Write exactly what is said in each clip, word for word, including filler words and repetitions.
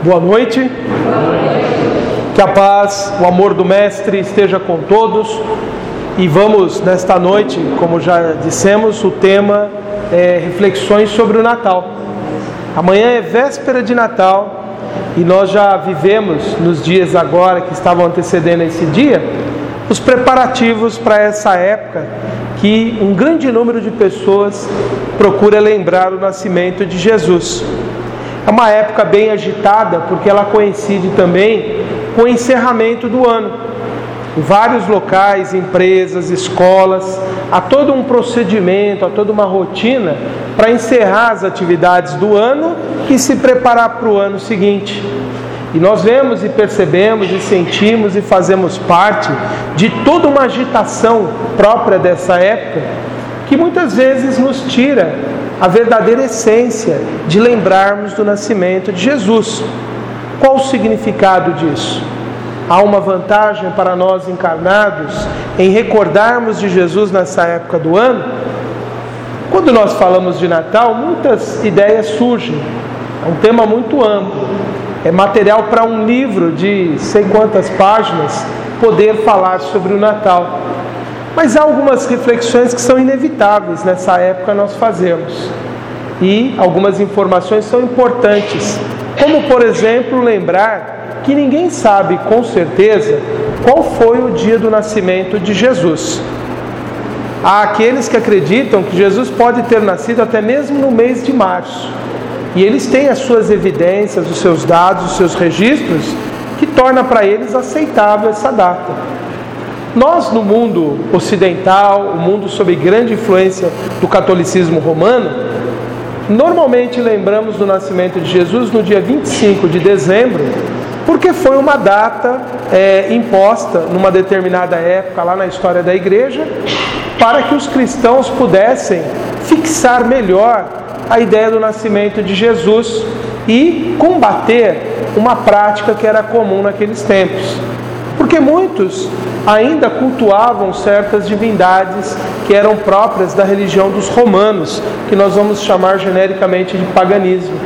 Boa noite. Que a paz, o amor do Mestre esteja com todos. E vamos, nesta noite, como já dissemos, o tema é reflexões sobre o Natal. Amanhã é véspera de Natal e nós já vivemos, nos dias agora que estavam antecedendo esse dia, os preparativos para essa época que um grande número de pessoas procura lembrar o nascimento de Jesus. É uma época bem agitada porque ela coincide também com o encerramento do ano. Em vários locais, empresas, escolas, há todo um procedimento, há toda uma rotina para encerrar as atividades do ano e se preparar para o ano seguinte. E nós vemos e percebemos e sentimos e fazemos parte de toda uma agitação própria dessa época que muitas vezes nos tira a verdadeira essência de lembrarmos do nascimento de Jesus. Qual o significado disso? Há uma vantagem para nós encarnados em recordarmos de Jesus nessa época do ano? Quando nós falamos de Natal, muitas ideias surgem. É um tema muito amplo. É material para um livro de sei quantas páginas poder falar sobre o Natal. Mas há algumas reflexões que são inevitáveis nessa época nós fazermos. E algumas informações são importantes. Como, por exemplo, lembrar que ninguém sabe com certeza qual foi o dia do nascimento de Jesus. Há aqueles que acreditam que Jesus pode ter nascido até mesmo no mês de março. E eles têm as suas evidências, os seus dados, os seus registros, que torna para eles aceitável essa data. Nós, no mundo ocidental, o mundo sob grande influência do catolicismo romano, normalmente lembramos do nascimento de Jesus no dia vinte e cinco de dezembro, porque foi uma data é, imposta numa determinada época lá na história da igreja, para que os cristãos pudessem fixar melhor a ideia do nascimento de Jesus e combater uma prática que era comum naqueles tempos. Porque muitos ainda cultuavam certas divindades que eram próprias da religião dos romanos, que nós vamos chamar genericamente de paganismo.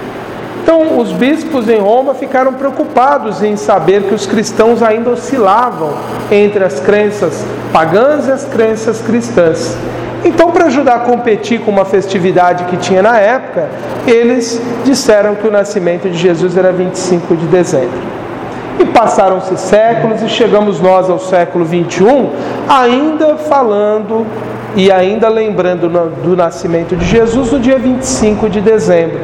Então, os bispos em Roma ficaram preocupados em saber que os cristãos ainda oscilavam entre as crenças pagãs e as crenças cristãs. Então, para ajudar a competir com uma festividade que tinha na época, eles disseram que o nascimento de Jesus era vinte e cinco de dezembro. E passaram-se séculos e chegamos nós ao século vinte e um, ainda falando e ainda lembrando do nascimento de Jesus no dia vinte e cinco de dezembro.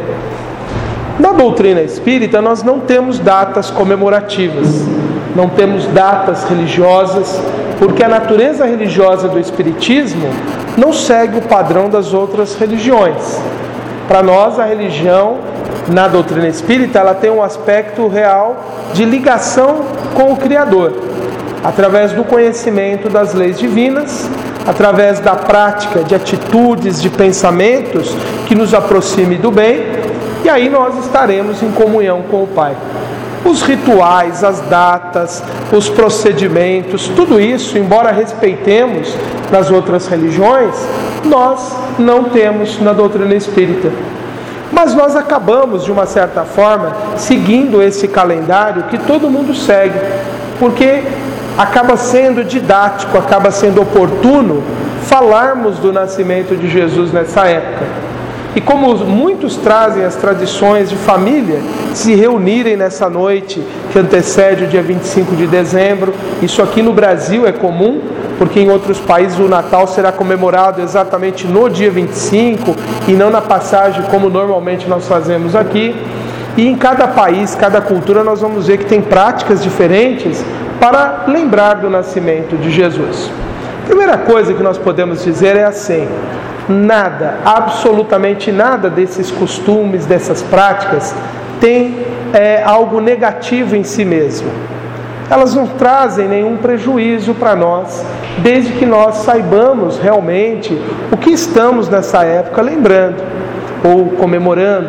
Na doutrina espírita nós não temos datas comemorativas, não temos datas religiosas, porque a natureza religiosa do espiritismo não segue o padrão das outras religiões. Para nós a religião, na doutrina espírita, ela tem um aspecto real de ligação com o Criador, através do conhecimento das leis divinas, através da prática de atitudes, de pensamentos que nos aproxime do bem, e aí nós estaremos em comunhão com o Pai. Os rituais, as datas, os procedimentos, tudo isso, embora respeitemos nas outras religiões, nós não temos na doutrina espírita. Mas nós acabamos, de uma certa forma, seguindo esse calendário que todo mundo segue, porque acaba sendo didático, acaba sendo oportuno falarmos do nascimento de Jesus nessa época. E como muitos trazem as tradições de família, se reunirem nessa noite que antecede o dia vinte e cinco de dezembro, isso aqui no Brasil é comum, porque em outros países o Natal será comemorado exatamente no dia vinte e cinco e não na passagem como normalmente nós fazemos aqui. E em cada país, cada cultura, nós vamos ver que tem práticas diferentes para lembrar do nascimento de Jesus. A primeira coisa que nós podemos dizer é assim: nada, absolutamente nada desses costumes, dessas práticas tem é, algo negativo em si mesmo. Elas não trazem nenhum prejuízo para nós, desde que nós saibamos realmente o que estamos nessa época lembrando ou comemorando.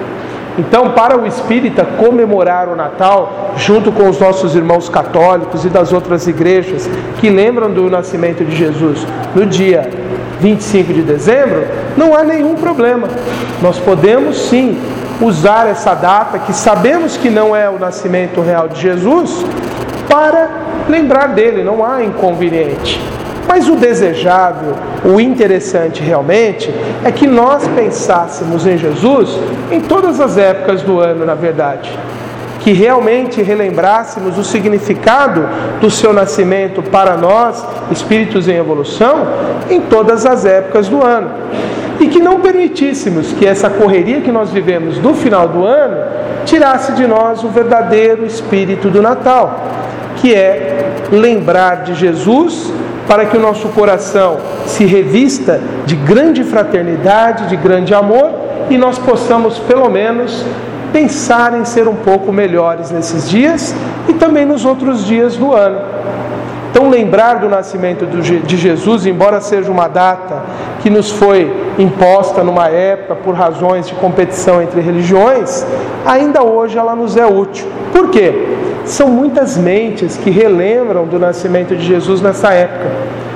Então, para o espírita, comemorar o Natal, junto com os nossos irmãos católicos e das outras igrejas que lembram do nascimento de Jesus no dia vinte e cinco de dezembro, não há nenhum problema. Nós podemos sim usar essa data, que sabemos que não é o nascimento real de Jesus, para lembrar dele, não há inconveniente. Mas o desejável, o interessante realmente, é que nós pensássemos em Jesus em todas as épocas do ano, na verdade. Que realmente relembrássemos o significado do seu nascimento para nós, espíritos em evolução, em todas as épocas do ano. E que não permitíssemos que essa correria que nós vivemos no final do ano tirasse de nós o verdadeiro espírito do Natal, que é lembrar de Jesus, para que o nosso coração se revista de grande fraternidade, de grande amor, e nós possamos, pelo menos, pensar em ser um pouco melhores nesses dias e também nos outros dias do ano. Então, lembrar do nascimento de Jesus, embora seja uma data que nos foi imposta numa época por razões de competição entre religiões, ainda hoje ela nos é útil. Por quê? São muitas mentes que relembram do nascimento de Jesus nessa época.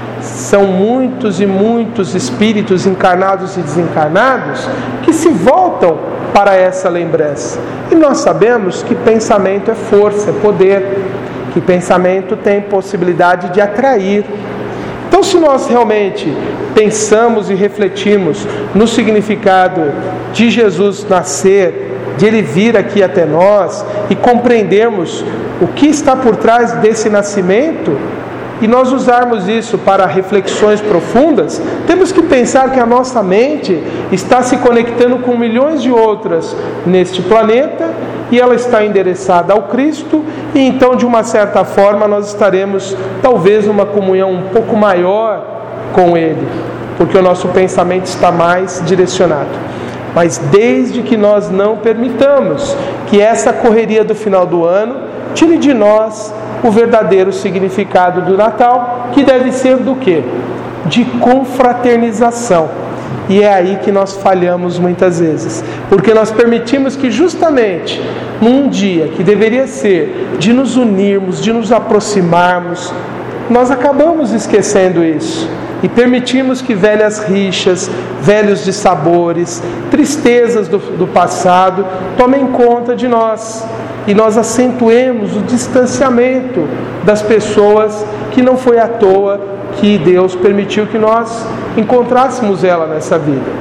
São muitos e muitos espíritos encarnados e desencarnados que se voltam para essa lembrança. E nós sabemos que pensamento é força, é poder, que pensamento tem possibilidade de atrair. Então, se nós realmente pensamos e refletimos no significado de Jesus nascer, de Ele vir aqui até nós e compreendermos o que está por trás desse nascimento, e nós usarmos isso para reflexões profundas, temos que pensar que a nossa mente está se conectando com milhões de outras neste planeta, e ela está endereçada ao Cristo, e então, de uma certa forma, nós estaremos talvez numa comunhão um pouco maior com Ele, porque o nosso pensamento está mais direcionado. Mas desde que nós não permitamos que essa correria do final do ano tire de nós o verdadeiro significado do Natal, que deve ser do quê? De confraternização. E é aí que nós falhamos muitas vezes, porque nós permitimos que justamente num dia que deveria ser de nos unirmos, de nos aproximarmos, nós acabamos esquecendo isso. E permitimos que velhas rixas, velhos dissabores, tristezas do, do passado tomem conta de nós. E nós acentuemos o distanciamento das pessoas, que não foi à toa que Deus permitiu que nós encontrássemos ela nessa vida.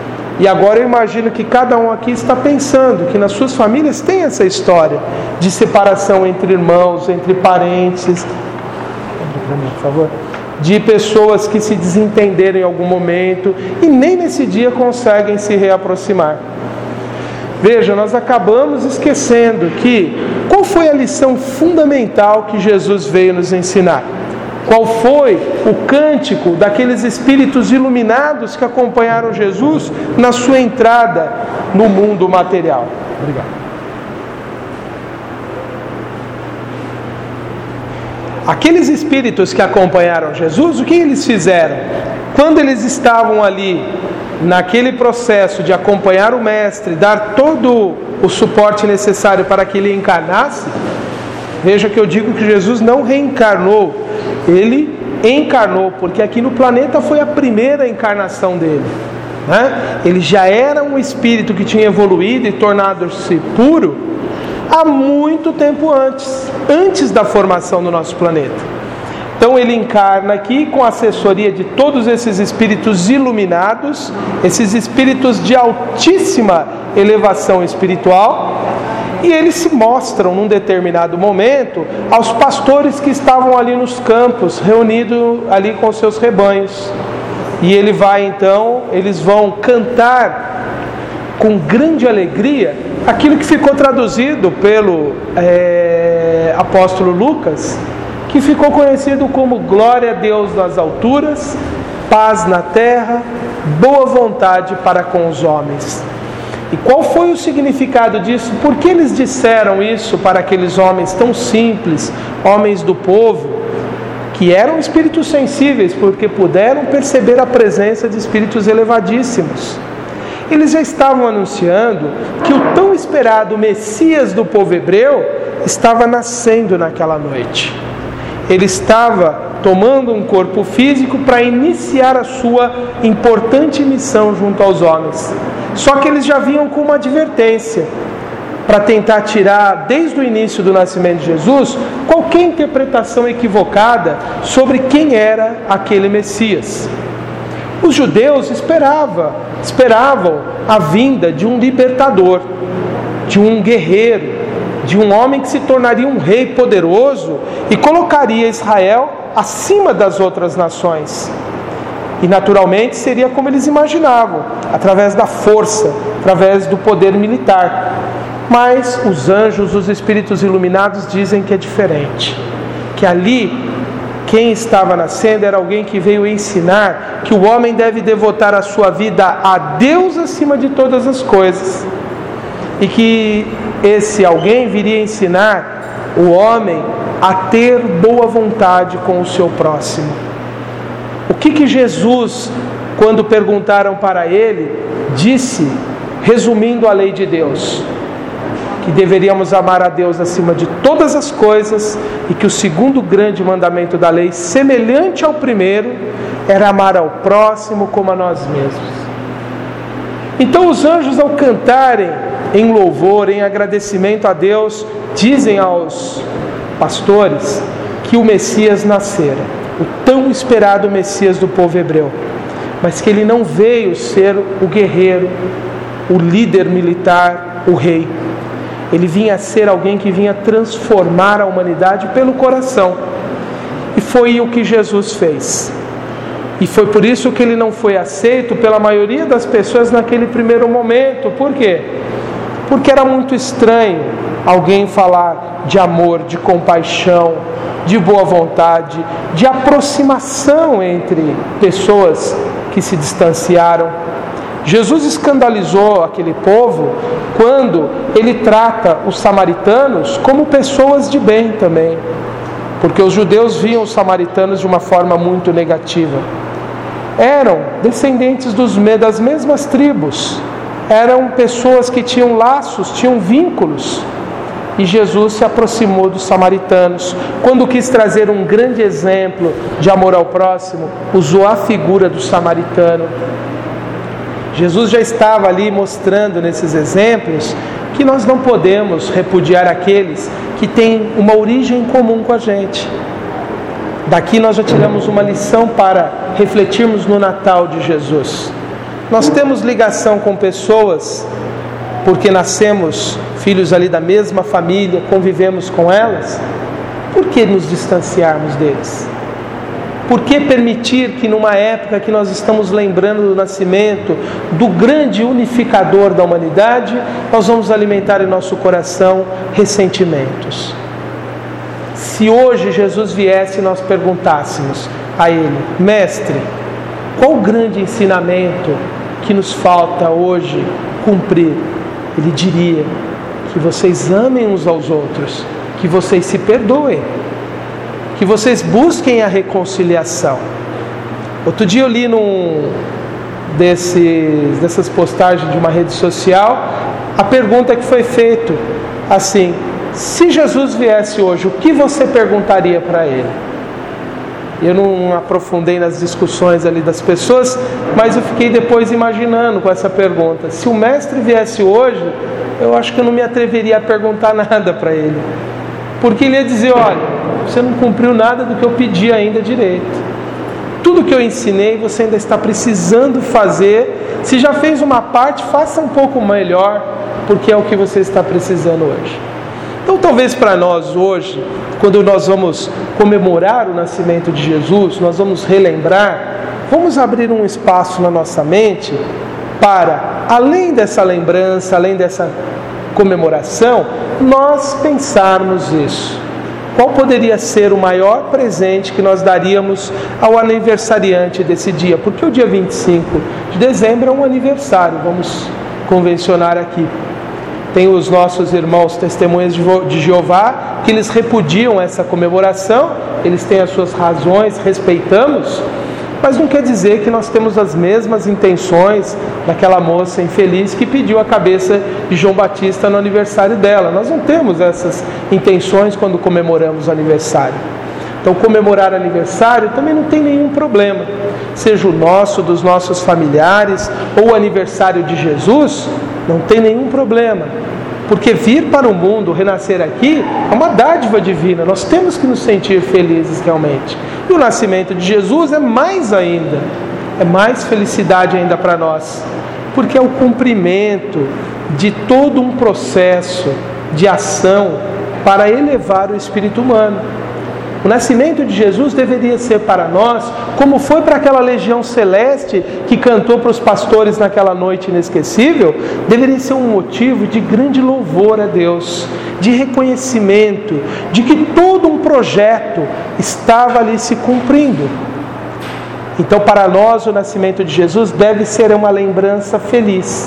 E agora eu imagino que cada um aqui está pensando que nas suas famílias tem essa história de separação entre irmãos, entre parentes, por favor, de pessoas que se desentenderam em algum momento e nem nesse dia conseguem se reaproximar. Veja, nós acabamos esquecendo que qual foi a lição fundamental que Jesus veio nos ensinar? Qual foi o cântico daqueles espíritos iluminados que acompanharam Jesus na sua entrada no mundo material? Obrigado. Aqueles espíritos que acompanharam Jesus, o que eles fizeram? Quando eles estavam ali, naquele processo de acompanhar o Mestre, dar todo o suporte necessário para que ele encarnasse, veja que eu digo que Jesus não reencarnou, ele encarnou, porque aqui no planeta foi a primeira encarnação dele, né? Ele já era um espírito que tinha evoluído e tornado-se puro há muito tempo antes, antes da formação do nosso planeta. Então ele encarna aqui com a assessoria de todos esses espíritos iluminados, esses espíritos de altíssima elevação espiritual, e eles se mostram num determinado momento aos pastores que estavam ali nos campos, reunidos ali com seus rebanhos. E ele vai então, eles vão cantar com grande alegria aquilo que ficou traduzido pelo é, apóstolo Lucas, que ficou conhecido como glória a Deus nas alturas, paz na terra, boa vontade para com os homens. E qual foi o significado disso? Por que eles disseram isso para aqueles homens tão simples, homens do povo, que eram espíritos sensíveis, porque puderam perceber a presença de espíritos elevadíssimos? Eles já estavam anunciando que o tão esperado Messias do povo hebreu estava nascendo naquela noite. Ele estava tomando um corpo físico para iniciar a sua importante missão junto aos homens. Só que eles já vinham com uma advertência para tentar tirar, desde o início do nascimento de Jesus, qualquer interpretação equivocada sobre quem era aquele Messias. Os judeus esperavam, esperavam a vinda de um libertador, de um guerreiro, de um homem que se tornaria um rei poderoso e colocaria Israel acima das outras nações. E naturalmente seria como eles imaginavam, através da força, através do poder militar. Mas os anjos, os espíritos iluminados dizem que é diferente, que ali quem estava nascendo era alguém que veio ensinar que o homem deve devotar a sua vida a Deus acima de todas as coisas, e que esse alguém viria ensinar o homem a ter boa vontade com o seu próximo. O que que Jesus, quando perguntaram para ele, disse, resumindo a lei de Deus? Que deveríamos amar a Deus acima de todas as coisas, e que o segundo grande mandamento da lei, semelhante ao primeiro, era amar ao próximo como a nós mesmos. Então os anjos, ao cantarem em louvor, em agradecimento a Deus, dizem aos pastores que o Messias nascera, o tão esperado Messias do povo hebreu, mas que ele não veio ser o guerreiro, o líder militar, o rei. Ele vinha ser alguém que vinha transformar a humanidade pelo coração. E foi o que Jesus fez. E foi por isso que ele não foi aceito pela maioria das pessoas naquele primeiro momento. Por quê? Porque era muito estranho alguém falar de amor, de compaixão, de boa vontade, de aproximação entre pessoas que se distanciaram. Jesus escandalizou aquele povo quando ele trata os samaritanos como pessoas de bem também, porque os judeus viam os samaritanos de uma forma muito negativa. Eram descendentes dos, das mesmas tribos, eram pessoas que tinham laços, tinham vínculos, e Jesus se aproximou dos samaritanos. Quando quis trazer um grande exemplo de amor ao próximo, usou a figura do samaritano. Jesus já estava ali mostrando nesses exemplos que nós não podemos repudiar aqueles que têm uma origem comum com a gente. Daqui nós já tiramos uma lição para refletirmos no Natal de Jesus. Nós temos ligação com pessoas porque nascemos filhos ali da mesma família, convivemos com elas. Por que nos distanciarmos deles? Por que permitir que numa época que nós estamos lembrando do nascimento do grande unificador da humanidade, nós vamos alimentar em nosso coração ressentimentos? Se hoje Jesus viesse e nós perguntássemos a Ele, Mestre, qual o grande ensinamento que nos falta hoje cumprir? Ele diria que vocês amem uns aos outros, que vocês se perdoem, que vocês busquem a reconciliação. Outro dia eu li num desses, dessas postagens de uma rede social a pergunta que foi feita assim: se Jesus viesse hoje, o que você perguntaria para ele? Eu não aprofundei nas discussões ali das pessoas, mas eu fiquei depois imaginando com essa pergunta. Se o mestre viesse hoje, eu acho que eu não me atreveria a perguntar nada para ele, porque ele ia dizer: olha, você não cumpriu nada do que eu pedi ainda direito. Tudo que eu ensinei você ainda está precisando fazer. Se já fez uma parte, faça um pouco melhor, porque é o que você está precisando hoje. Então talvez para nós hoje, quando nós vamos comemorar o nascimento de Jesus, nós vamos relembrar, vamos abrir um espaço na nossa mente para, além dessa lembrança, além dessa comemoração, nós pensarmos isso. Qual poderia ser o maior presente que nós daríamos ao aniversariante desse dia? Porque o dia vinte e cinco de dezembro é um aniversário, vamos convencionar aqui. Tem os nossos irmãos testemunhas de Jeová, que eles repudiam essa comemoração, eles têm as suas razões, respeitamos, mas não quer dizer que nós temos as mesmas intenções daquela moça infeliz que pediu a cabeça de João Batista no aniversário dela. Nós não temos essas intenções quando comemoramos o aniversário. Então comemorar aniversário também não tem nenhum problema. seja o nosso, dos nossos familiares, ou o aniversário de Jesus, não tem nenhum problema. Porque vir para o mundo, renascer aqui, é uma dádiva divina. Nós temos que nos sentir felizes realmente. E o nascimento de Jesus é mais ainda. É mais felicidade ainda para nós. Porque é o cumprimento de todo um processo de ação para elevar o espírito humano. O nascimento de Jesus deveria ser para nós, como foi para aquela legião celeste que cantou para os pastores naquela noite inesquecível, deveria ser um motivo de grande louvor a Deus, de reconhecimento, de que todo um projeto estava ali se cumprindo. Então, para nós, o nascimento de Jesus deve ser uma lembrança feliz.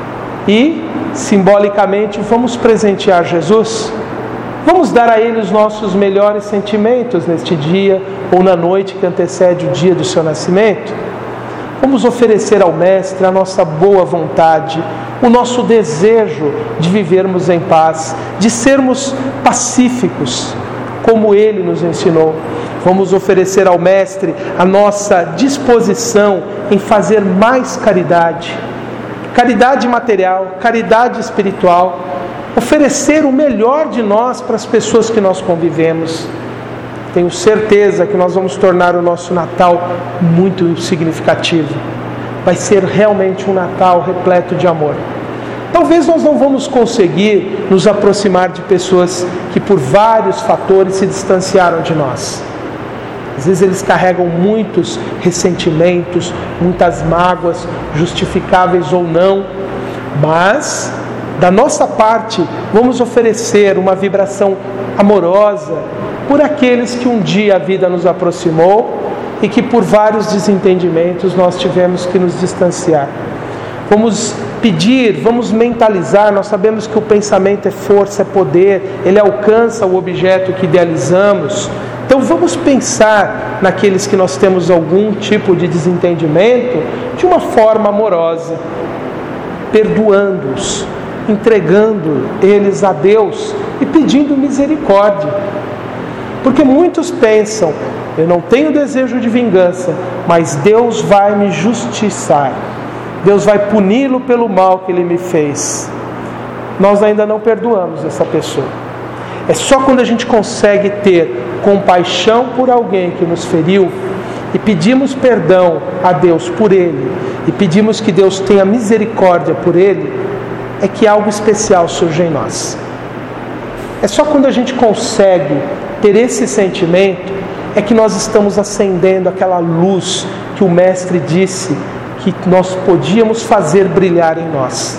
E, simbolicamente, vamos presentear Jesus. Vamos dar a Ele os nossos melhores sentimentos neste dia ou na noite que antecede o dia do seu nascimento. Vamos oferecer ao Mestre a nossa boa vontade, o nosso desejo de vivermos em paz, de sermos pacíficos, como Ele nos ensinou. Vamos oferecer ao Mestre a nossa disposição em fazer mais caridade, caridade material, caridade espiritual, oferecer o melhor de nós para as pessoas que nós convivemos. Tenho certeza que nós vamos tornar o nosso Natal muito significativo. Vai ser realmente um Natal repleto de amor. Talvez nós não vamos conseguir nos aproximar de pessoas que por vários fatores se distanciaram de nós. Às vezes eles carregam muitos ressentimentos, muitas mágoas, justificáveis ou não, mas da nossa parte, vamos oferecer uma vibração amorosa por aqueles que um dia a vida nos aproximou e que por vários desentendimentos nós tivemos que nos distanciar. Vamos pedir, vamos mentalizar, nós sabemos que o pensamento é força, é poder, ele alcança o objeto que idealizamos. Então vamos pensar naqueles que nós temos algum tipo de desentendimento de uma forma amorosa, perdoando-os, entregando eles a Deus e pedindo misericórdia. Porque muitos pensam, eu não tenho desejo de vingança, mas Deus vai me justiçar, Deus vai puni-lo pelo mal que ele me fez. Nós ainda não perdoamos essa pessoa. É só quando a gente consegue ter compaixão por alguém que nos feriu e pedimos perdão a Deus por ele e pedimos que Deus tenha misericórdia por ele, é que algo especial surge em nós. É só quando a gente consegue ter esse sentimento é que nós estamos acendendo aquela luz que o Mestre disse que nós podíamos fazer brilhar em nós.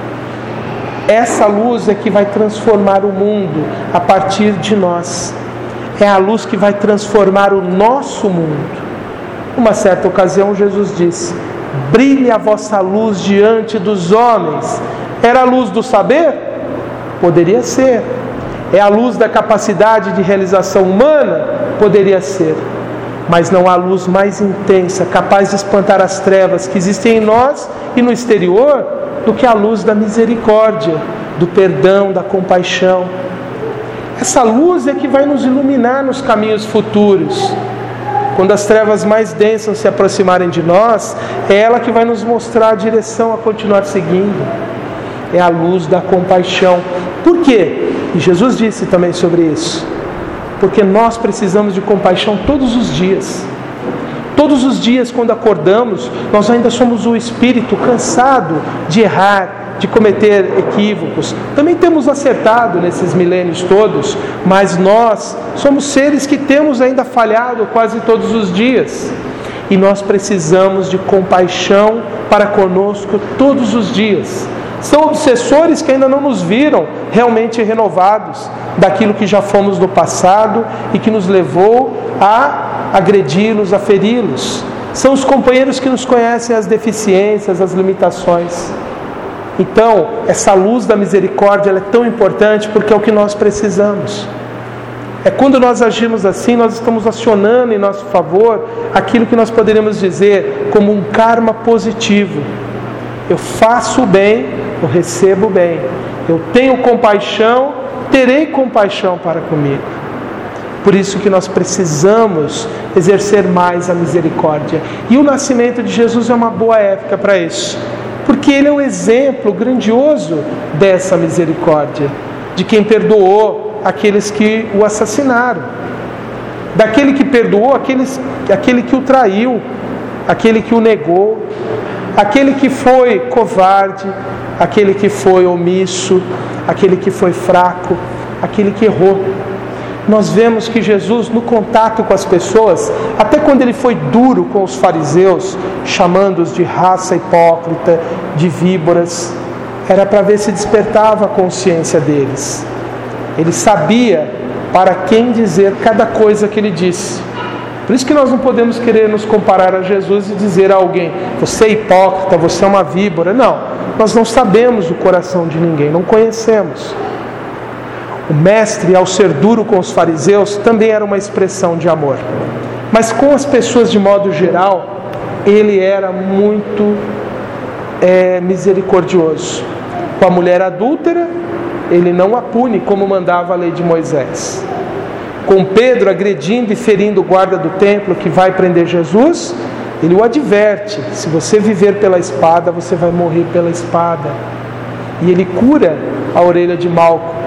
Essa luz é que vai transformar o mundo a partir de nós. É a luz que vai transformar o nosso mundo. Uma certa ocasião Jesus disse: brilhe a vossa luz diante dos homens. Era a luz do saber? Poderia ser. É a luz da capacidade de realização humana? Poderia ser. Mas não há luz mais intensa, capaz de espantar as trevas que existem em nós e no exterior, do que a luz da misericórdia, do perdão, da compaixão. Essa luz é que vai nos iluminar nos caminhos futuros. Quando as trevas mais densas se aproximarem de nós, é ela que vai nos mostrar a direção a continuar seguindo. É a luz da compaixão. Por quê? E Jesus disse também sobre isso. Porque nós precisamos de compaixão todos os dias. Todos os dias, quando acordamos, nós ainda somos o espírito cansado de errar, de cometer equívocos. Também temos acertado nesses milênios todos, mas nós somos seres que temos ainda falhado quase todos os dias. E nós precisamos de compaixão para conosco todos os dias. São obsessores que ainda não nos viram realmente renovados daquilo que já fomos no passado e que nos levou a agredi-los, a feri-los. São os companheiros que nos conhecem as deficiências, as limitações. Então, essa luz da misericórdia ela é tão importante porque é o que nós precisamos. É quando nós agimos assim, nós estamos acionando em nosso favor aquilo que nós poderíamos dizer como um karma positivo. Eu faço o bem, eu recebo o bem. Eu tenho compaixão, terei compaixão para comigo. Por isso que nós precisamos exercer mais a misericórdia. E o nascimento de Jesus é uma boa época para isso, porque ele é um exemplo grandioso dessa misericórdia, de quem perdoou aqueles que o assassinaram, daquele que perdoou aqueles, aquele que o traiu, aquele que o negou, aquele que foi covarde, aquele que foi omisso, aquele que foi fraco, aquele que errou. Nós vemos que Jesus, no contato com as pessoas, até quando ele foi duro com os fariseus, chamando-os de raça hipócrita, de víboras, era para ver se despertava a consciência deles. Ele sabia para quem dizer cada coisa que ele disse. Por isso que nós não podemos querer nos comparar a Jesus e dizer a alguém: você é hipócrita, você é uma víbora. Não, nós não sabemos o coração de ninguém, não conhecemos. O mestre, ao ser duro com os fariseus, também era uma expressão de amor. Mas com as pessoas de modo geral, ele era muito é, misericordioso. Com a mulher adúltera, ele não a pune como mandava a lei de Moisés. Com Pedro agredindo e ferindo o guarda do templo que vai prender Jesus, ele o adverte: se você viver pela espada, você vai morrer pela espada. E ele cura a orelha de Malco.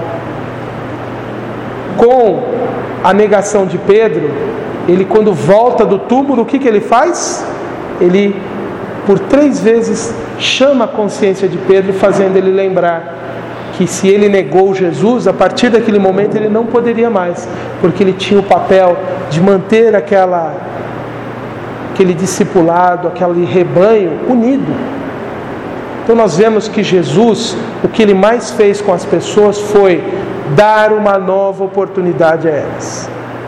Com a negação de Pedro, ele, quando volta do túmulo, o que, que ele faz? Ele, por três vezes, chama a consciência de Pedro, fazendo ele lembrar que se ele negou Jesus, a partir daquele momento ele não poderia mais, porque ele tinha o papel de manter aquela, aquele discipulado, aquele rebanho unido. Então nós vemos que Jesus, o que ele mais fez com as pessoas foi dar uma nova oportunidade a elas,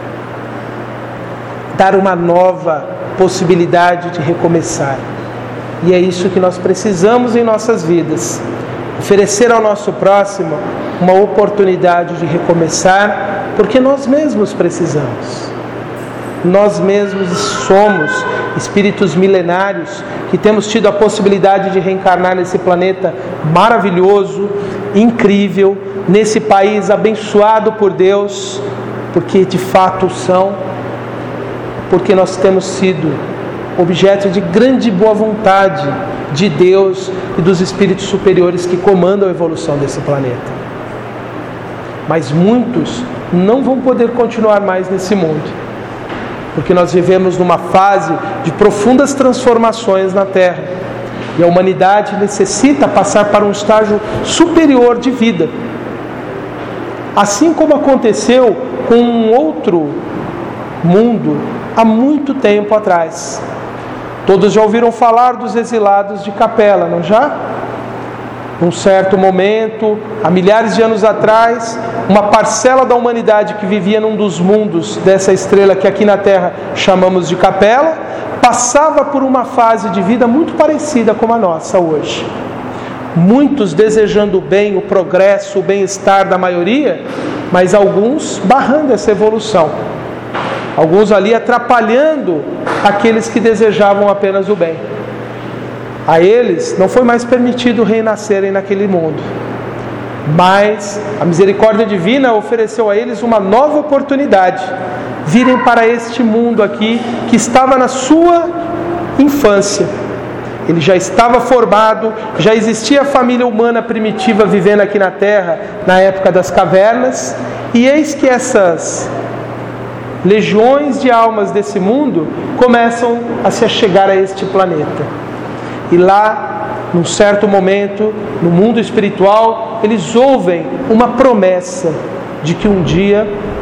dar uma nova possibilidade de recomeçar. E é isso que nós precisamos em nossas vidas: oferecer ao nosso próximo uma oportunidade de recomeçar, porque nós mesmos precisamos. Nós mesmos somos espíritos milenários que temos tido a possibilidade de reencarnar nesse planeta maravilhoso, incrível, nesse país abençoado por Deus, porque de fato são, porque nós temos sido objeto de grande boa vontade de Deus e dos espíritos superiores que comandam a evolução desse planeta. Mas muitos não vão poder continuar mais nesse mundo, porque nós vivemos numa fase de profundas transformações na Terra, e a humanidade necessita passar para um estágio superior de vida, assim como aconteceu com um outro mundo há muito tempo atrás. Todos já ouviram falar dos exilados de Capela, não já? Num certo momento, há milhares de anos atrás, uma parcela da humanidade que vivia num dos mundos dessa estrela que aqui na Terra chamamos de Capela, passava por uma fase de vida muito parecida com a nossa hoje. Muitos desejando o bem, o progresso, o bem-estar da maioria, mas alguns barrando essa evolução. Alguns ali atrapalhando aqueles que desejavam apenas o bem. A eles não foi mais permitido renascerem naquele mundo, mas a misericórdia divina ofereceu a eles uma nova oportunidade, virem para este mundo aqui que estava na sua infância. Ele já estava formado, já existia a família humana primitiva vivendo aqui na Terra na época das cavernas, e eis que essas legiões de almas desse mundo começam a se achegar a este planeta. E lá, num certo momento, no mundo espiritual, eles ouvem uma promessa de que um dia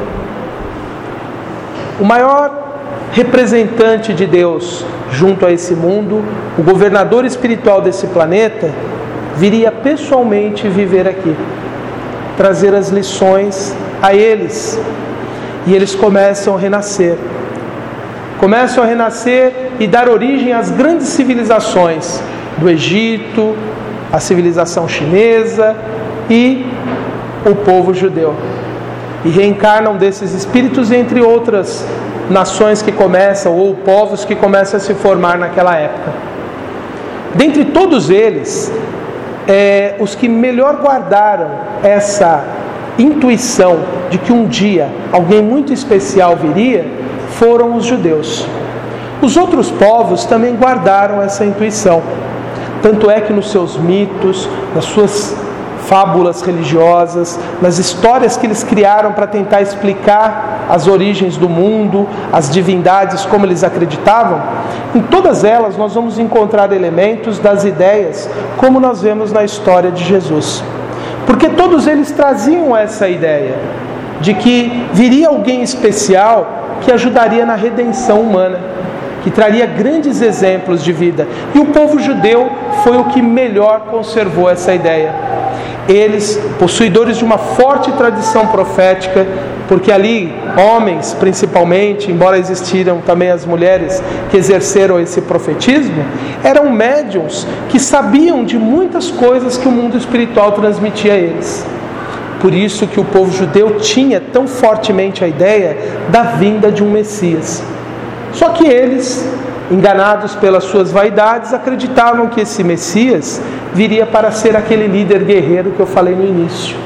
o maior representante de Deus junto a esse mundo, o governador espiritual desse planeta, viria pessoalmente viver aqui, trazer as lições a eles. E eles começam a renascer. Começam a renascer e dar origem às grandes civilizações do Egito, a civilização chinesa e o povo judeu. E reencarnam desses espíritos entre outras nações que começam, ou povos que começam a se formar naquela época. Dentre todos eles, é, os que melhor guardaram essa intuição de que um dia alguém muito especial viria foram os judeus. Os outros povos também guardaram essa intuição. Tanto é que nos seus mitos, nas suas fábulas religiosas, nas histórias que eles criaram para tentar explicar as origens do mundo, as divindades como eles acreditavam, em todas elas nós vamos encontrar elementos das ideias como nós vemos na história de Jesus. Porque todos eles traziam essa ideia de que viria alguém especial que ajudaria na redenção humana, que traria grandes exemplos de vida. E o povo judeu foi o que melhor conservou essa ideia. Eles, possuidores de uma forte tradição profética, porque ali, homens principalmente, embora existiram também as mulheres que exerceram esse profetismo, eram médiuns que sabiam de muitas coisas que o mundo espiritual transmitia a eles. Por isso que o povo judeu tinha tão fortemente a ideia da vinda de um Messias. Só que eles, enganados pelas suas vaidades, acreditavam que esse Messias viria para ser aquele líder guerreiro que eu falei no início.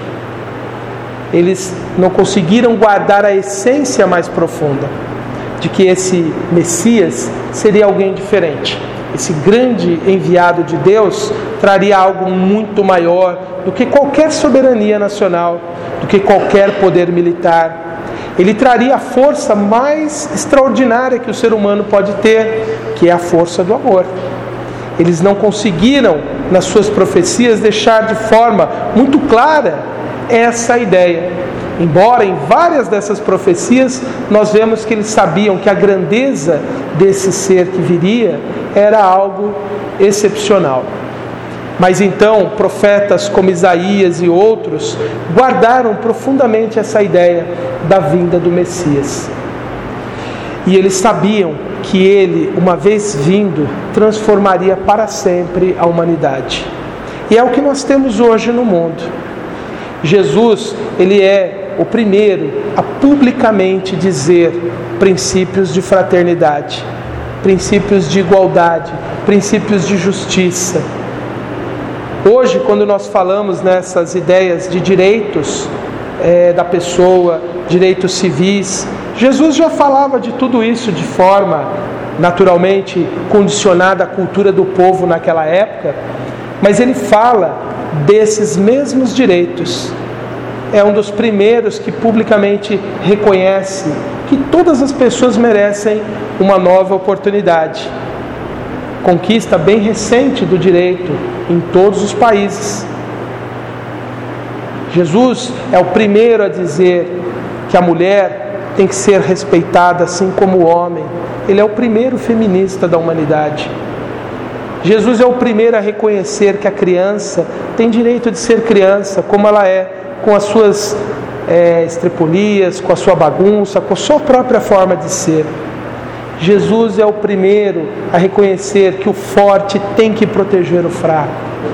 Eles não conseguiram guardar a essência mais profunda de que esse Messias seria alguém diferente. Esse grande enviado de Deus traria algo muito maior do que qualquer soberania nacional, do que qualquer poder militar. Ele traria a força mais extraordinária que o ser humano pode ter, que é a força do amor. Eles não conseguiram, nas suas profecias, deixar de forma muito clara essa ideia. Embora em várias dessas profecias nós vemos que eles sabiam que a grandeza desse ser que viria era algo excepcional. Mas então, profetas como Isaías e outros guardaram profundamente essa ideia da vinda do Messias. E eles sabiam que ele, uma vez vindo, transformaria para sempre a humanidade. E é o que nós temos hoje no mundo. Jesus, ele é o primeiro a publicamente dizer princípios de fraternidade, princípios de igualdade, princípios de justiça. Hoje, quando nós falamos nessas ideias de direitos é, da pessoa, direitos civis, Jesus já falava de tudo isso de forma naturalmente condicionada à cultura do povo naquela época, mas ele fala desses mesmos direitos. É um dos primeiros que publicamente reconhece que todas as pessoas merecem uma nova oportunidade. Conquista bem recente do direito em todos os países. Jesus é o primeiro a dizer que a mulher tem que ser respeitada assim como o homem. Ele é o primeiro feminista da humanidade. Jesus é o primeiro a reconhecer que a criança tem direito de ser criança, como ela é, com as suas é, estrepolias, com a sua bagunça, com a sua própria forma de ser. Jesus é o primeiro a reconhecer que o forte tem que proteger o fraco.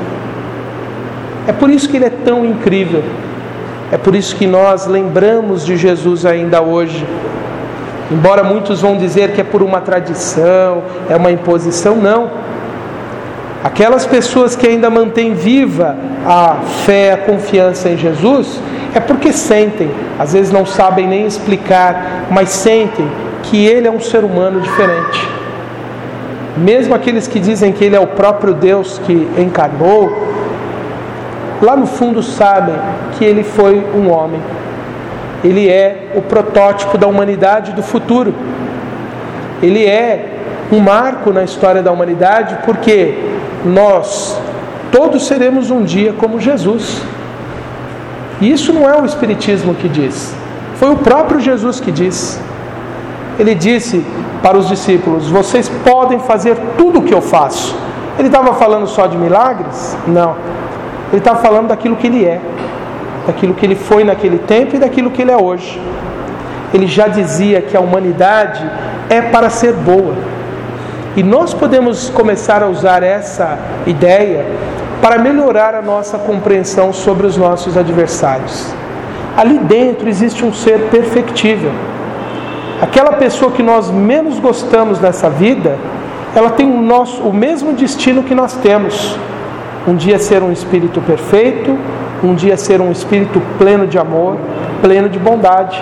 É por isso que ele é tão incrível. É por isso que nós lembramos de Jesus ainda hoje. Embora muitos vão dizer que é por uma tradição, é uma imposição, não. Aquelas pessoas que ainda mantêm viva a fé, a confiança em Jesus, é porque sentem, às vezes não sabem nem explicar, mas sentem que ele é um ser humano diferente. Mesmo aqueles que dizem que ele é o próprio Deus que encarnou, lá no fundo sabem que ele foi um homem. Ele é o protótipo da humanidade do futuro. Ele é um marco na história da humanidade, porque nós todos seremos um dia como Jesus. E isso não é o Espiritismo que diz, foi o próprio Jesus que disse. Ele disse para os discípulos: vocês podem fazer tudo o que eu faço. Ele estava falando só de milagres? Não. Ele estava falando daquilo que ele é, daquilo que ele foi naquele tempo e daquilo que ele é hoje. Ele já dizia que a humanidade é para ser boa. E nós podemos começar a usar essa ideia para melhorar a nossa compreensão sobre os nossos adversários. Ali dentro existe um ser perfectível. Aquela pessoa que nós menos gostamos nessa vida, ela tem o, nosso, o mesmo destino que nós temos. Um dia ser um espírito perfeito, um dia ser um espírito pleno de amor, pleno de bondade.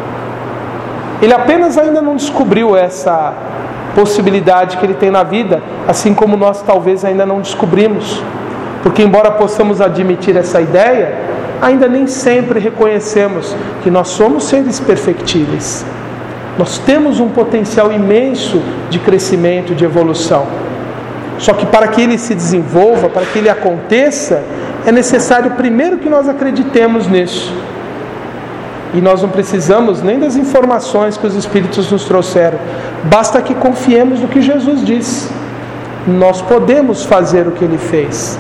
Ele apenas ainda não descobriu essa possibilidade que ele tem na vida, assim como nós talvez ainda não descobrimos. Porque embora possamos admitir essa ideia, ainda nem sempre reconhecemos que nós somos seres perfectíveis. Nós temos um potencial imenso de crescimento, de evolução. Só que para que ele se desenvolva, para que ele aconteça, é necessário primeiro que nós acreditemos nisso. E nós não precisamos nem das informações que os Espíritos nos trouxeram. Basta que confiemos no que Jesus disse. Nós podemos fazer o que Ele fez.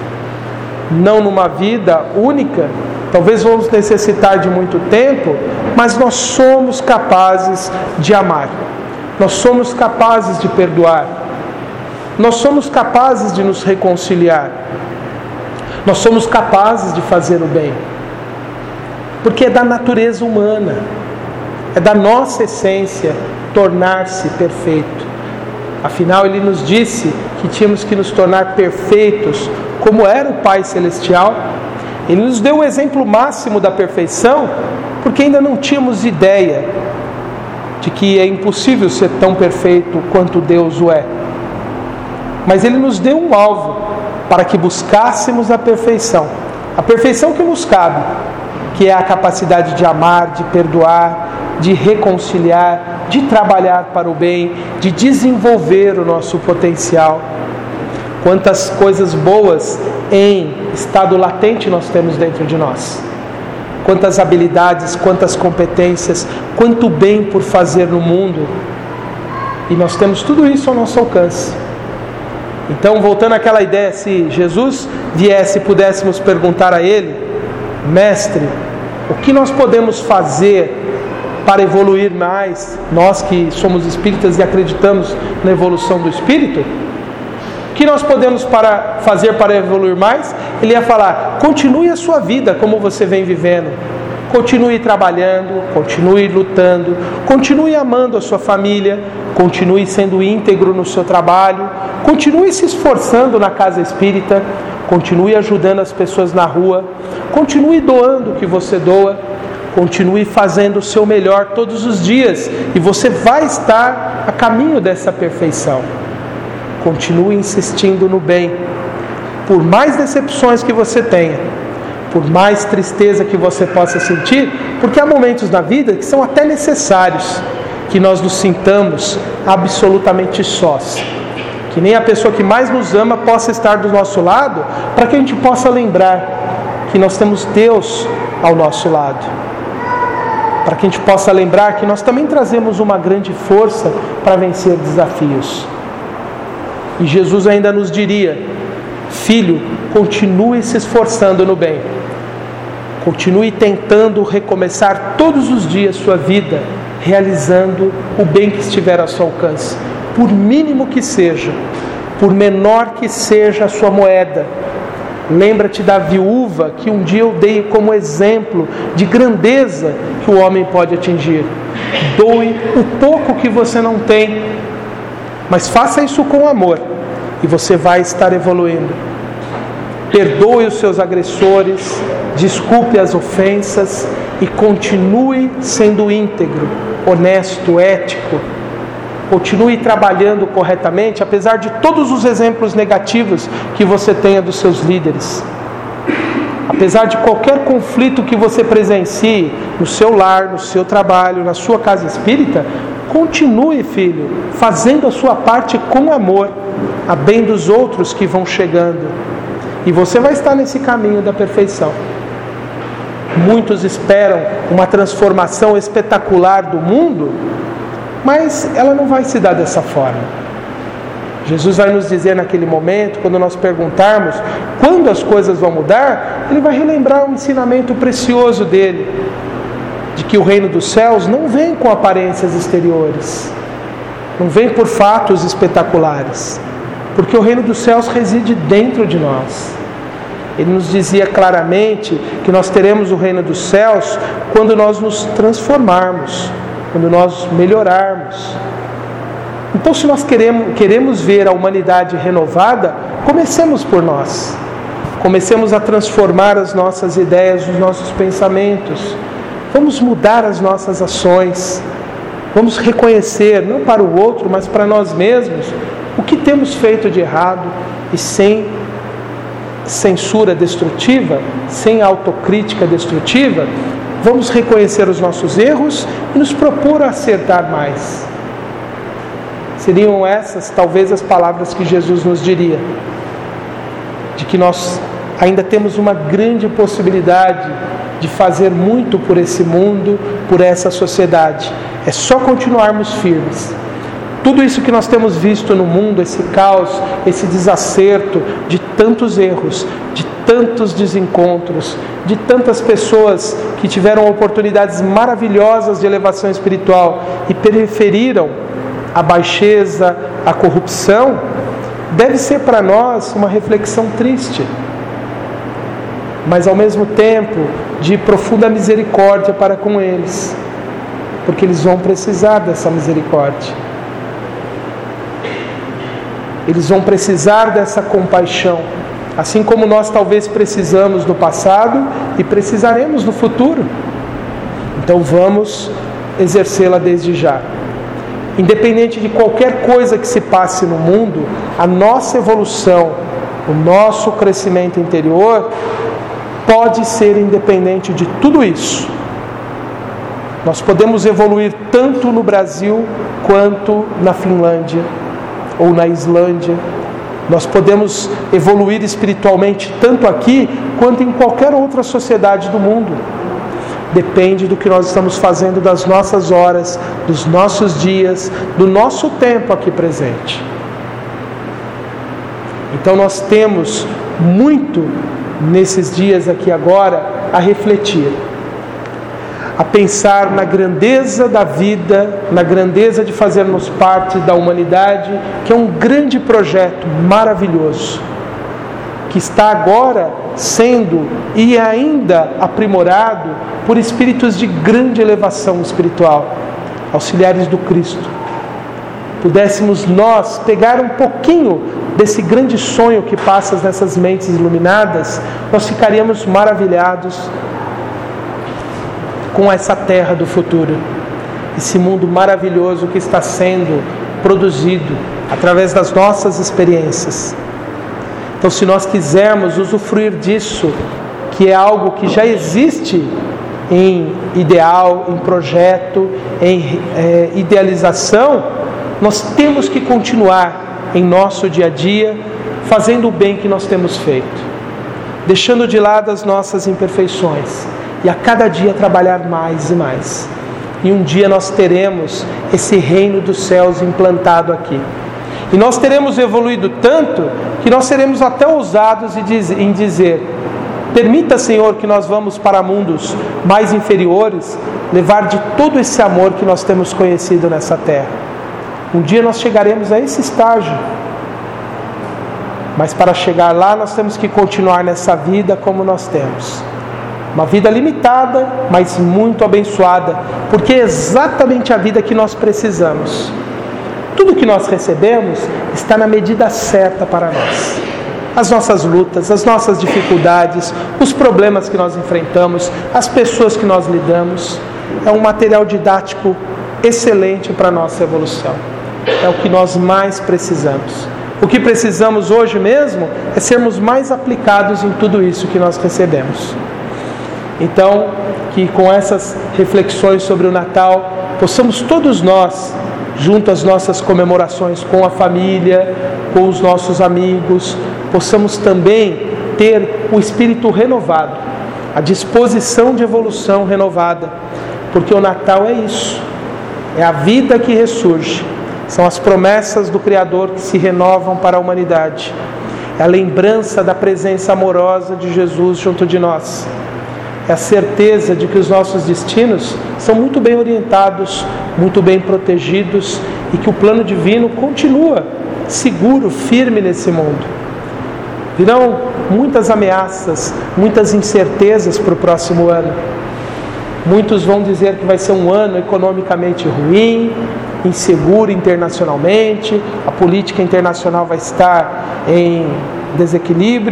Não numa vida única, talvez vamos necessitar de muito tempo, mas nós somos capazes de amar. Nós somos capazes de perdoar. Nós somos capazes de nos reconciliar. Nós somos capazes de fazer o bem. Porque é da natureza humana, é da nossa essência tornar-se perfeito. Afinal, Ele nos disse que tínhamos que nos tornar perfeitos, como era o Pai Celestial. Ele nos deu o exemplo máximo da perfeição, porque ainda não tínhamos ideia de que é impossível ser tão perfeito quanto Deus o é. Mas Ele nos deu um alvo para que buscássemos a perfeição. A perfeição que nos cabe, que é a capacidade de amar, de perdoar, de reconciliar, de trabalhar para o bem, de desenvolver o nosso potencial. Quantas coisas boas em estado latente nós temos dentro de nós. Quantas habilidades, quantas competências, quanto bem por fazer no mundo. E nós temos tudo isso ao nosso alcance. Então, voltando àquela ideia, se Jesus viesse e pudéssemos perguntar a Ele: Mestre, o que nós podemos fazer para evoluir mais, nós que somos espíritas e acreditamos na evolução do espírito, o que nós podemos para fazer para evoluir mais? Ele ia falar: continue a sua vida como você vem vivendo, continue trabalhando, continue lutando, continue amando a sua família, continue sendo íntegro no seu trabalho, continue se esforçando na casa espírita, continue ajudando as pessoas na rua, continue doando o que você doa, continue fazendo o seu melhor todos os dias e você vai estar a caminho dessa perfeição. Continue insistindo no bem. Por mais decepções que você tenha, por mais tristeza que você possa sentir, porque há momentos na vida que são até necessários que nós nos sintamos absolutamente sós. Que nem a pessoa que mais nos ama possa estar do nosso lado, para que a gente possa lembrar que nós temos Deus ao nosso lado. Para que a gente possa lembrar que nós também trazemos uma grande força para vencer desafios. E Jesus ainda nos diria: filho, continue se esforçando no bem. Continue tentando recomeçar todos os dias sua vida, realizando o bem que estiver ao seu alcance. Por mínimo que seja, por menor que seja a sua moeda. Lembra-te da viúva que um dia eu dei como exemplo de grandeza que o homem pode atingir. Doe o pouco que você não tem, mas faça isso com amor e você vai estar evoluindo. Perdoe os seus agressores, desculpe as ofensas e continue sendo íntegro, honesto, ético. Continue trabalhando corretamente, apesar de todos os exemplos negativos que você tenha dos seus líderes. Apesar de qualquer conflito que você presencie no seu lar, no seu trabalho, na sua casa espírita, continue, filho, fazendo a sua parte com amor, a bem dos outros que vão chegando. E você vai estar nesse caminho da perfeição. Muitos esperam uma transformação espetacular do mundo, mas ela não vai se dar dessa forma. Jesus vai nos dizer naquele momento, quando nós perguntarmos quando as coisas vão mudar, Ele vai relembrar um ensinamento precioso dele, de que o reino dos céus não vem com aparências exteriores, não vem por fatos espetaculares, porque o reino dos céus reside dentro de nós. Ele nos dizia claramente que nós teremos o reino dos céus quando nós nos transformarmos, quando nós melhorarmos. Então, se nós queremos, queremos ver a humanidade renovada, comecemos por nós. comecemos a transformar as nossas ideias, os nossos pensamentos. Vamos mudar as nossas ações. Vamos reconhecer, não para o outro, mas para nós mesmos, o que temos feito de errado e sem censura destrutiva, sem autocrítica destrutiva, vamos reconhecer os nossos erros e nos propor a acertar mais. Seriam essas, talvez, as palavras que Jesus nos diria, de que nós ainda temos uma grande possibilidade de fazer muito por esse mundo, por essa sociedade. É só continuarmos firmes. Tudo isso que nós temos visto no mundo, esse caos, esse desacerto de tantos erros, de tantos desencontros, de tantas pessoas que tiveram oportunidades maravilhosas de elevação espiritual e preferiram a baixeza, a corrupção, deve ser para nós uma reflexão triste, mas ao mesmo tempo de profunda misericórdia para com eles, porque eles vão precisar dessa misericórdia. Eles vão precisar dessa compaixão, assim como nós talvez precisamos no passado e precisaremos no futuro. Então vamos exercê-la desde já. Independente de qualquer coisa que se passe no mundo, a nossa evolução, o nosso crescimento interior pode ser independente de tudo isso. Nós podemos evoluir tanto no Brasil quanto na Finlândia ou na Islândia. Nós podemos evoluir espiritualmente tanto aqui quanto em qualquer outra sociedade do mundo. Depende do que nós estamos fazendo, das nossas horas, dos nossos dias, do nosso tempo aqui presente. Então nós temos muito nesses dias aqui agora a refletir, a pensar na grandeza da vida, na grandeza de fazermos parte da humanidade, que é um grande projeto maravilhoso, que está agora sendo e ainda aprimorado por espíritos de grande elevação espiritual, auxiliares do Cristo. Pudéssemos nós pegar um pouquinho desse grande sonho que passa nessas mentes iluminadas, nós ficaríamos maravilhados com essa terra do futuro, esse mundo maravilhoso que está sendo produzido através das nossas experiências. Então, se nós quisermos usufruir disso, que é algo que já existe em ideal, em projeto, em é, idealização, nós temos que continuar em nosso dia a dia, fazendo o bem que nós temos feito, deixando de lado as nossas imperfeições, e a cada dia trabalhar mais e mais. E um dia nós teremos esse reino dos céus implantado aqui. E nós teremos evoluído tanto que nós seremos até ousados em dizer: permita, Senhor, que nós vamos para mundos mais inferiores, levar de todo esse amor que nós temos conhecido nessa terra. Um dia nós chegaremos a esse estágio. Mas para chegar lá nós temos que continuar nessa vida como nós temos. Uma vida limitada, mas muito abençoada, porque é exatamente a vida que nós precisamos. Tudo que nós recebemos está na medida certa para nós. As nossas lutas, as nossas dificuldades, os problemas que nós enfrentamos, as pessoas que nós lidamos, é um material didático excelente para a nossa evolução. É o que nós mais precisamos. O que precisamos hoje mesmo é sermos mais aplicados em tudo isso que nós recebemos. Então, que com essas reflexões sobre o Natal, possamos todos nós, junto às nossas comemorações com a família, com os nossos amigos, possamos também ter o espírito renovado, a disposição de evolução renovada, porque o Natal é isso, é a vida que ressurge, são as promessas do Criador que se renovam para a humanidade, é a lembrança da presença amorosa de Jesus junto de nós. É a certeza de que os nossos destinos são muito bem orientados, muito bem protegidos e que o plano divino continua seguro, firme nesse mundo. Virão muitas ameaças, muitas incertezas para o próximo ano. Muitos vão dizer que vai ser um ano economicamente ruim, inseguro internacionalmente, a política internacional vai estar em desequilíbrio.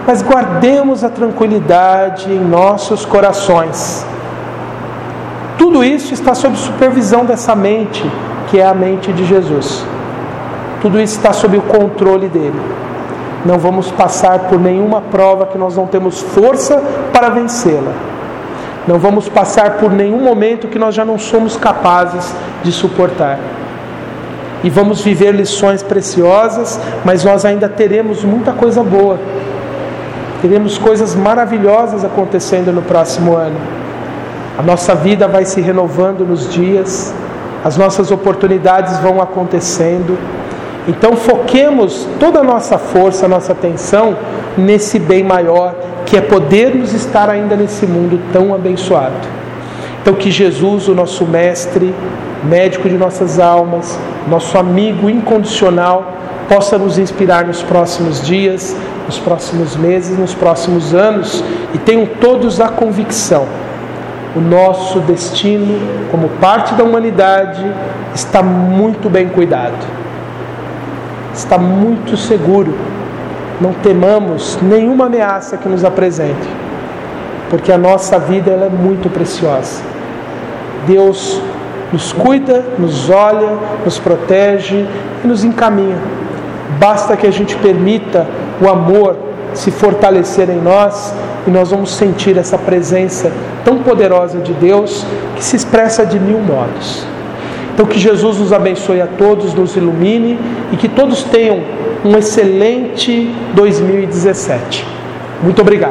mas guardemos a tranquilidade em nossos corações. Tudo isso está sob supervisão dessa mente, que é a mente de Jesus. Tudo isso está sob o controle dele. Não vamos passar por nenhuma prova que nós não temos força para vencê-la. Não vamos passar por nenhum momento que nós já não somos capazes de suportar. E vamos viver lições preciosas, mas nós ainda teremos muita coisa boa. Teremos coisas maravilhosas acontecendo no próximo ano. A nossa vida vai se renovando nos dias, as nossas oportunidades vão acontecendo. Então foquemos toda a nossa força, a nossa atenção nesse bem maior, que é podermos estar ainda nesse mundo tão abençoado. Então que Jesus, o nosso mestre, médico de nossas almas, nosso amigo incondicional, possa nos inspirar nos próximos dias, nos próximos meses, nos próximos anos, e tenham todos a convicção: o nosso destino, como parte da humanidade, está muito bem cuidado, está muito seguro. Não temamos nenhuma ameaça que nos apresente, porque a nossa vida ela é muito preciosa. Deus nos cuida, nos olha, nos protege e nos encaminha. Basta que a gente permita o amor se fortalecer em nós, e nós vamos sentir essa presença tão poderosa de Deus, que se expressa de mil modos. Então que Jesus nos abençoe a todos, nos ilumine, e que todos tenham um excelente dois mil e dezessete. Muito obrigado.